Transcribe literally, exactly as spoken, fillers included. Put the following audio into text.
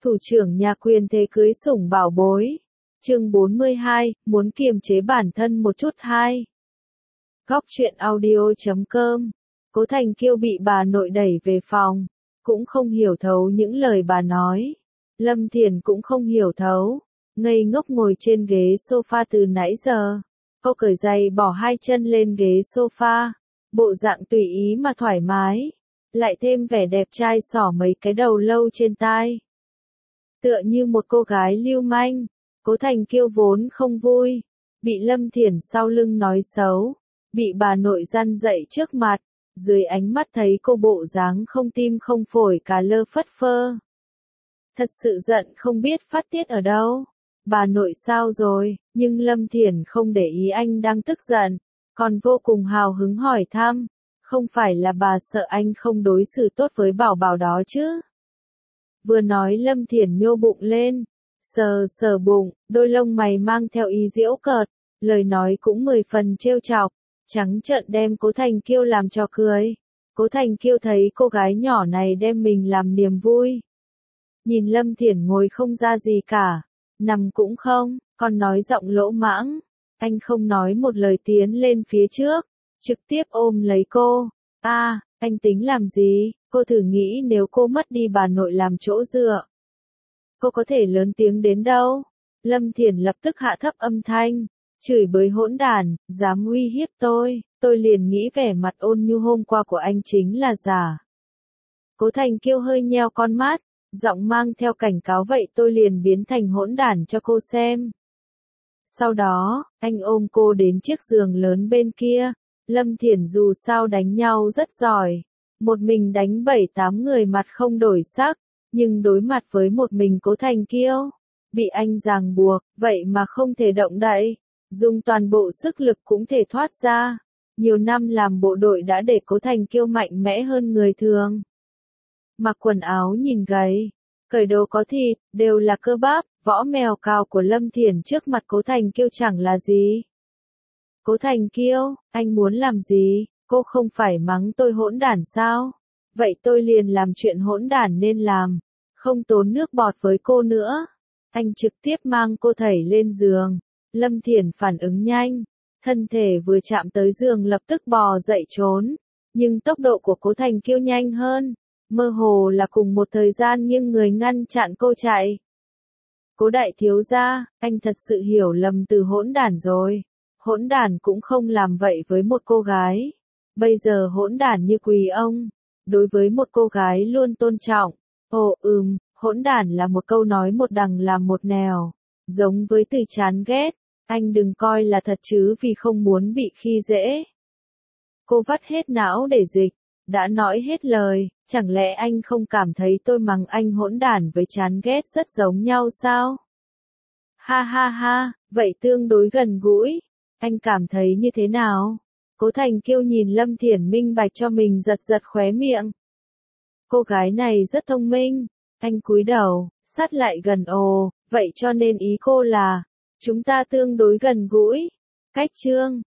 Thủ trưởng nhà quyền thế cưới sủng bảo bối. Chương bốn mươi hai, muốn kiềm chế bản thân một chút hai. Góc truyện audio chấm com. Cố Thành Kiêu bị bà nội đẩy về phòng, cũng không hiểu thấu những lời bà nói. Lâm Thiền cũng không hiểu thấu, ngây ngốc ngồi trên ghế sofa từ nãy giờ. Cô cởi giày bỏ hai chân lên ghế sofa, bộ dạng tùy ý mà thoải mái, lại thêm vẻ đẹp trai xỏ mấy cái đầu lâu trên tai. Tựa như một cô gái lưu manh. Cố Thành Kiêu vốn không vui, bị Lâm Thiển sau lưng nói xấu, bị bà nội răn dậy trước mặt, dưới ánh mắt thấy cô bộ dáng không tim không phổi cả lơ phất phơ. Thật sự giận không biết phát tiết ở đâu. Bà nội sao rồi, nhưng Lâm Thiển không để ý anh đang tức giận, còn vô cùng hào hứng hỏi thăm, không phải là bà sợ anh không đối xử tốt với bảo bảo đó chứ? Vừa nói Lâm Thiển nhô bụng lên, sờ sờ bụng, đôi lông mày mang theo ý giễu cợt, lời nói cũng mười phần trêu chọc, trắng trợn đem Cố Thành Kiêu làm cho cười. Cố Thành Kiêu thấy cô gái nhỏ này đem mình làm niềm vui. Nhìn Lâm Thiển ngồi không ra gì cả, nằm cũng không, còn nói giọng lỗ mãng, anh không nói một lời tiến lên phía trước, trực tiếp ôm lấy cô. A, à, anh tính làm gì? Cô thử nghĩ nếu cô mất đi bà nội làm chỗ dựa, cô có thể lớn tiếng đến đâu? Lâm Thiển lập tức hạ thấp âm thanh, chửi bới hỗn đản, dám uy hiếp tôi, tôi liền nghĩ vẻ mặt ôn nhu hôm qua của anh chính là giả. Cố Thành Kiêu hơi nheo con mắt, giọng mang theo cảnh cáo vậy tôi liền biến thành hỗn đản cho cô xem. Sau đó, anh ôm cô đến chiếc giường lớn bên kia. Lâm Thiển dù sao đánh nhau rất giỏi, một mình đánh bảy tám người mặt không đổi sắc, nhưng đối mặt với một mình Cố Thành Kiêu, bị anh ràng buộc, vậy mà không thể động đậy, dùng toàn bộ sức lực cũng thể thoát ra. Nhiều năm làm bộ đội đã để Cố Thành Kiêu mạnh mẽ hơn người thường. Mặc quần áo nhìn gầy, cởi đồ có thịt, đều là cơ bắp, võ mèo cào của Lâm Thiển trước mặt Cố Thành Kiêu chẳng là gì. Cố Thành Kiêu, anh muốn làm gì? Cô không phải mắng tôi hỗn đản sao? Vậy tôi liền làm chuyện hỗn đản nên làm, không tốn nước bọt với cô nữa. Anh trực tiếp mang cô thảy lên giường. Lâm Thiển phản ứng nhanh, thân thể vừa chạm tới giường lập tức bò dậy trốn, nhưng tốc độ của Cố Thành Kiêu nhanh hơn, mơ hồ là cùng một thời gian nhưng người ngăn chặn cô chạy. Cố đại thiếu gia, anh thật sự hiểu lầm từ hỗn đản rồi. Hỗn đản cũng không làm vậy với một cô gái. Bây giờ hỗn đản như quỳ ông, đối với một cô gái luôn tôn trọng. Ồ ừm, hỗn đản là một câu nói một đằng làm một nẻo, giống với từ chán ghét. Anh đừng coi là thật chứ vì không muốn bị khi dễ. Cô vắt hết não để dịch, đã nói hết lời, chẳng lẽ anh không cảm thấy tôi mắng anh hỗn đản với chán ghét rất giống nhau sao? Ha ha ha, vậy tương đối gần gũi. Anh cảm thấy như thế nào? Cố Thành Kiêu nhìn Lâm Thiển minh bạch cho mình giật giật khóe miệng. Cô gái này rất thông minh. Anh cúi đầu, sát lại gần ồ, vậy cho nên ý cô là, chúng ta tương đối gần gũi. Cách chương,